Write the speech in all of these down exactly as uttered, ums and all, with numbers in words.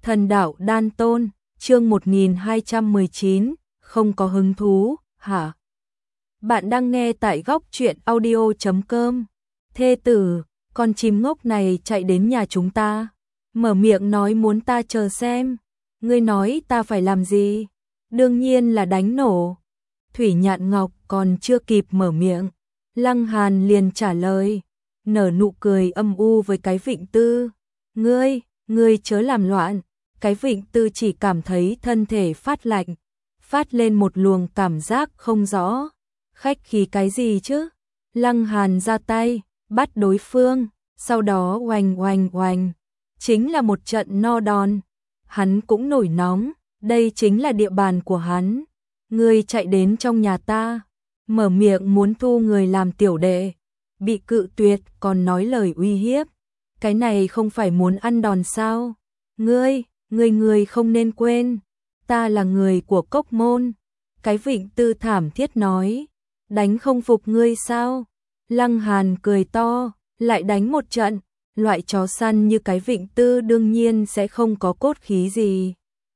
Thần đạo đan tôn, chương một nghìn hai trăm mười chín, không có hứng thú, hả? Bạn đang nghe tại góc truyện audio chấm com. Thê tử, con chim ngốc này chạy đến nhà chúng ta, mở miệng nói muốn ta chờ xem. Ngươi nói ta phải làm gì? Đương nhiên là đánh nổ. Thủy Nhạn Ngọc còn chưa kịp mở miệng, Lăng Hàn liền trả lời, nở nụ cười âm u với cái Vịnh Tư. Ngươi, ngươi chớ làm loạn. Cái Vịnh Tư chỉ cảm thấy thân thể phát lạnh, phát lên một luồng cảm giác không rõ. Khách khí cái gì chứ? Lăng Hàn ra tay, bắt đối phương, sau đó oanh oanh oanh. Chính là một trận no đòn. Hắn cũng nổi nóng, đây chính là địa bàn của hắn. Ngươi chạy đến trong nhà ta, mở miệng muốn thu người làm tiểu đệ, bị cự tuyệt còn nói lời uy hiếp. Cái này không phải muốn ăn đòn sao? Ngươi, ngươi ngươi không nên quên, ta là người của Cốc Môn. Cái Vịnh Tư thảm thiết nói, đánh không phục ngươi sao? Lăng Hàn cười to, lại đánh một trận. Loại chó săn như cái Vịnh Tư đương nhiên sẽ không có cốt khí gì.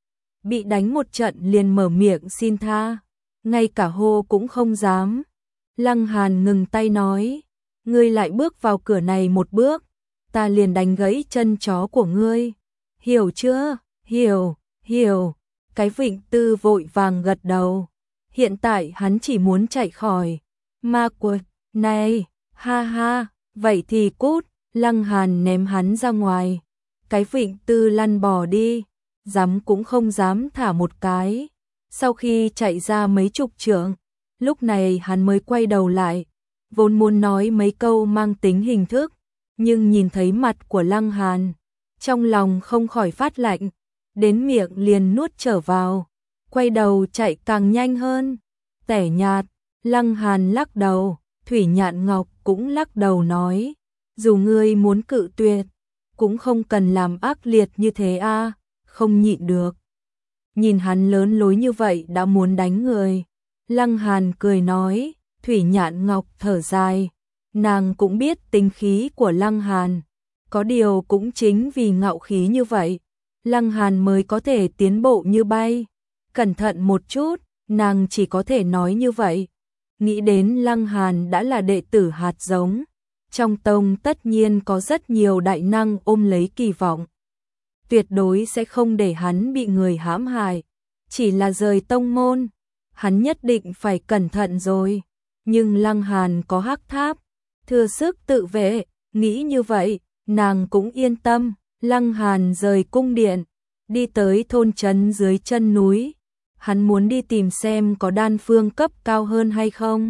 Bị đánh một trận liền mở miệng xin tha, ngay cả hô cũng không dám. Lăng Hàn ngừng tay nói, ngươi lại bước vào cửa này một bước, ta liền đánh gãy chân chó của ngươi. Hiểu chưa? Hiểu, hiểu. Cái Vịnh Tư vội vàng gật đầu. Hiện tại hắn chỉ muốn chạy khỏi. Ma quật, này, ha ha, vậy thì cút. Lăng Hàn ném hắn ra ngoài. Cái Vịnh Tư lăn bò đi, dám cũng không dám thả một cái. Sau khi chạy ra mấy chục trượng, lúc này hắn mới quay đầu lại, vốn muốn nói mấy câu mang tính hình thức, nhưng nhìn thấy mặt của Lăng Hàn, trong lòng không khỏi phát lạnh, đến miệng liền nuốt trở vào, quay đầu chạy càng nhanh hơn. Tẻ nhạt, Lăng Hàn lắc đầu, Thủy Nhạn Ngọc cũng lắc đầu nói, dù ngươi muốn cự tuyệt, cũng không cần làm ác liệt như thế a, không nhịn được. Nhìn hắn lớn lối như vậy đã muốn đánh người. Lăng Hàn cười nói, Thủy Nhạn Ngọc thở dài, nàng cũng biết tính khí của Lăng Hàn, có điều cũng chính vì ngạo khí như vậy, Lăng Hàn mới có thể tiến bộ như bay. Cẩn thận một chút, nàng chỉ có thể nói như vậy. Nghĩ đến Lăng Hàn đã là đệ tử hạt giống, trong tông tất nhiên có rất nhiều đại năng ôm lấy kỳ vọng, tuyệt đối sẽ không để hắn bị người hãm hại. Chỉ là rời tông môn, hắn nhất định phải cẩn thận rồi. Nhưng Lăng Hàn có hắc tháp, thừa sức tự vệ, nghĩ như vậy, nàng cũng yên tâm. Lăng Hàn rời cung điện, đi tới thôn trấn dưới chân núi. Hắn muốn đi tìm xem có đan phương cấp cao hơn hay không.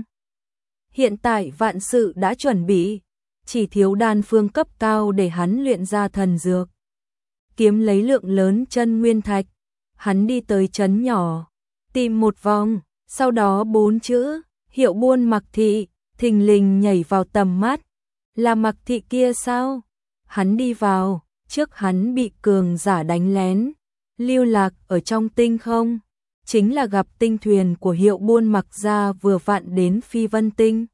Hiện tại vạn sự đã chuẩn bị, chỉ thiếu đan phương cấp cao để hắn luyện ra thần dược, kiếm lấy lượng lớn chân nguyên thạch. Hắn đi tới trấn nhỏ, tìm một vòng, sau đó bốn chữ Hiệu Buôn Mặc Thị thình lình nhảy vào tầm mắt. Là Mặc Thị kia sao? Hắn đi vào, trước hắn bị cường giả đánh lén, lưu lạc ở trong tinh không, chính là gặp tinh thuyền của Hiệu Buôn Mặc gia vừa vặn đến Phi Vân Tinh.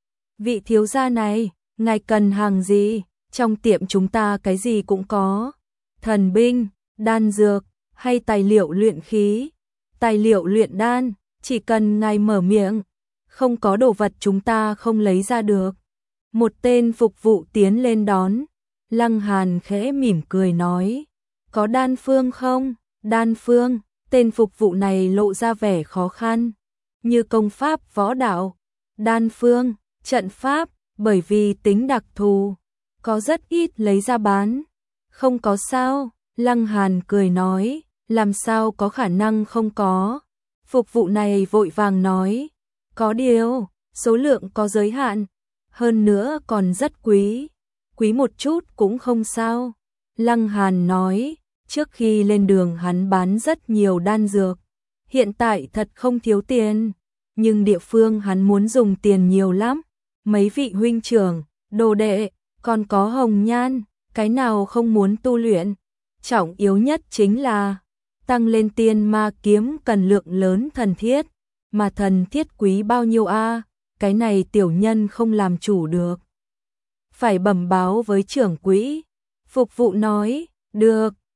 Vị thiếu gia này, ngài cần hàng gì? Trong tiệm chúng ta cái gì cũng có, thần binh, đan dược, hay tài liệu luyện khí, tài liệu luyện đan, chỉ cần ngài mở miệng, không có đồ vật chúng ta không lấy ra được. Một tên phục vụ tiến lên đón. Lăng Hàn khẽ mỉm cười nói, có đan phương không? Đan phương? Tên phục vụ này lộ ra vẻ khó khăn, như công pháp võ đạo. Đan phương, trận pháp, bởi vì tính đặc thù, có rất ít lấy ra bán. Không có sao? Lăng Hàn cười nói, làm sao có khả năng không có. Phục vụ này vội vàng nói, có điều, số lượng có giới hạn, hơn nữa còn rất quý. Quý một chút cũng không sao. Lăng Hàn nói, trước khi lên đường hắn bán rất nhiều đan dược, hiện tại thật không thiếu tiền, nhưng địa phương hắn muốn dùng tiền nhiều lắm. Mấy vị huynh trưởng, đồ đệ, còn có Hồng Nhan, cái nào không muốn tu luyện. Trọng yếu nhất chính là tăng lên tiên ma kiếm cần lượng lớn thần thiết, mà thần thiết quý bao nhiêu a? Cái này tiểu nhân không làm chủ được, phải bẩm báo với trưởng quỹ. Phục vụ nói, được,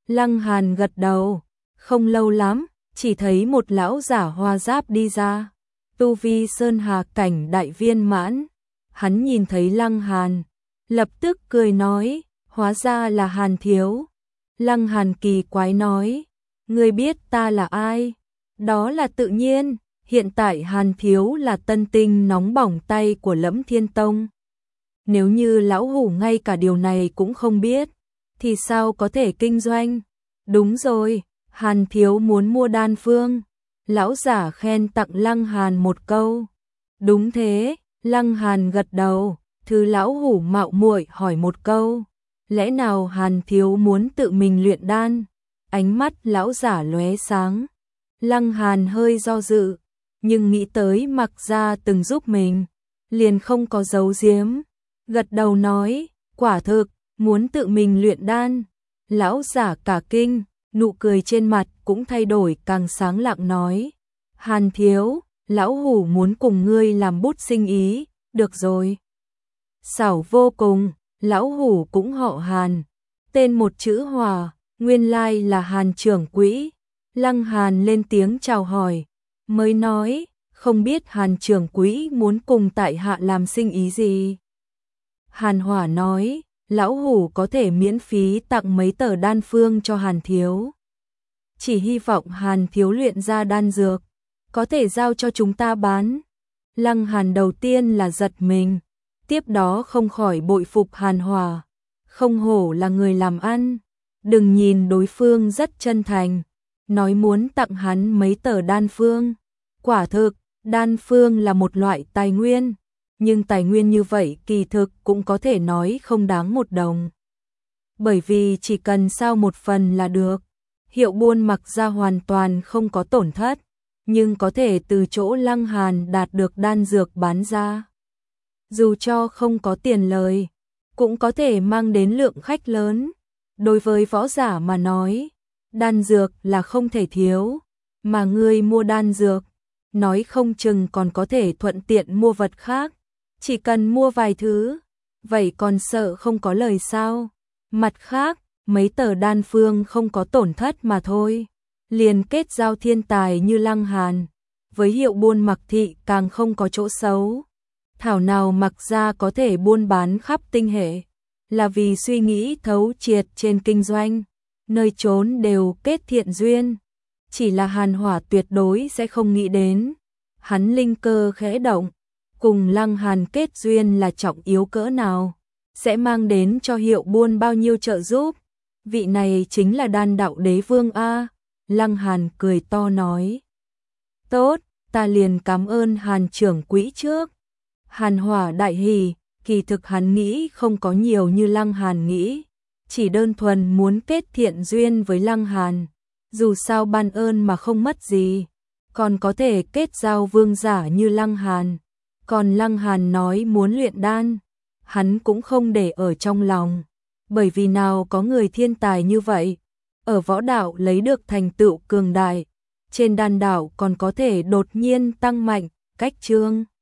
Lăng Hàn gật đầu, không lâu lắm, chỉ thấy một lão giả hoa giáp đi ra, tu vi sơn hà cảnh đại viên mãn. Hắn nhìn thấy Lăng Hàn, lập tức cười nói, hóa ra là Hàn thiếu. Lăng Hàn kỳ quái nói, ngươi biết ta là ai? Đó là tự nhiên, hiện tại Hàn thiếu là tân tinh nóng bỏng tay của Lẫm Thiên Tông. Nếu như lão hủ ngay cả điều này cũng không biết, thì sao có thể kinh doanh? Đúng rồi, Hàn thiếu muốn mua đan phương. Lão giả khen tặng Lăng Hàn một câu. Đúng thế, Lăng Hàn gật đầu, thứ lão hủ mạo muội hỏi một câu. Lẽ nào Hàn thiếu muốn tự mình luyện đan? Ánh mắt lão giả lóe sáng. Lăng Hàn hơi do dự, nhưng nghĩ tới Mặc Gia từng giúp mình, liền không có giấu giếm, gật đầu nói, quả thực, muốn tự mình luyện đan. Lão giả cả kinh, nụ cười trên mặt cũng thay đổi càng sáng lạng nói, Hàn thiếu, lão hủ muốn cùng ngươi làm bút sinh ý, được rồi. Xảo vô cùng, lão hủ cũng họ Hàn, tên một chữ Hòa, nguyên lai là Hàn trưởng quỹ. Lăng Hàn lên tiếng chào hỏi, mới nói, không biết Hàn trưởng quỹ muốn cùng tại hạ làm sinh ý gì. Hàn Hỏa nói, lão hủ có thể miễn phí tặng mấy tờ đan phương cho Hàn thiếu. Chỉ hy vọng Hàn thiếu luyện ra đan dược, có thể giao cho chúng ta bán. Lăng Hàn đầu tiên là giật mình, tiếp đó không khỏi bội phục Hàn Hỏa, không hổ là người làm ăn. Đừng nhìn đối phương rất chân thành, nói muốn tặng hắn mấy tờ đan phương. Quả thực, đan phương là một loại tài nguyên, nhưng tài nguyên như vậy kỳ thực cũng có thể nói không đáng một đồng. Bởi vì chỉ cần sao một phần là được, Hiệu Buôn Mặc Gia hoàn toàn không có tổn thất, nhưng có thể từ chỗ Lăng Hàn đạt được đan dược bán ra. Dù cho không có tiền lời, cũng có thể mang đến lượng khách lớn. Đối với võ giả mà nói, đan dược là không thể thiếu, mà ngươi mua đan dược, nói không chừng còn có thể thuận tiện mua vật khác, chỉ cần mua vài thứ, vậy còn sợ không có lời sao? Mặt khác, mấy tờ đan phương không có tổn thất mà thôi, liền kết giao thiên tài như Lăng Hàn, với Hiệu Buôn Mặc thị càng không có chỗ xấu. Thảo nào Mặc Gia có thể buôn bán khắp tinh hệ, là vì suy nghĩ thấu triệt trên kinh doanh, nơi trốn đều kết thiện duyên. Chỉ là Hàn Hỏa tuyệt đối sẽ không nghĩ đến, hắn linh cơ khẽ động, cùng Lăng Hàn kết duyên là trọng yếu cỡ nào, sẽ mang đến cho Hiệu Buôn bao nhiêu trợ giúp. Vị này chính là Đan Đạo Đế Vương a. Lăng Hàn cười to nói, tốt, ta liền cảm ơn Hàn trưởng quỹ trước. Hàn Hỏa đại hỉ, kỳ thực hắn nghĩ không có nhiều như Lăng Hàn nghĩ, chỉ đơn thuần muốn kết thiện duyên với Lăng Hàn, dù sao ban ơn mà không mất gì, còn có thể kết giao vương giả như Lăng Hàn. Còn Lăng Hàn nói muốn luyện đan, hắn cũng không để ở trong lòng, bởi vì nào có người thiên tài như vậy, ở võ đạo lấy được thành tựu cường đại, trên đan đạo còn có thể đột nhiên tăng mạnh, cách chương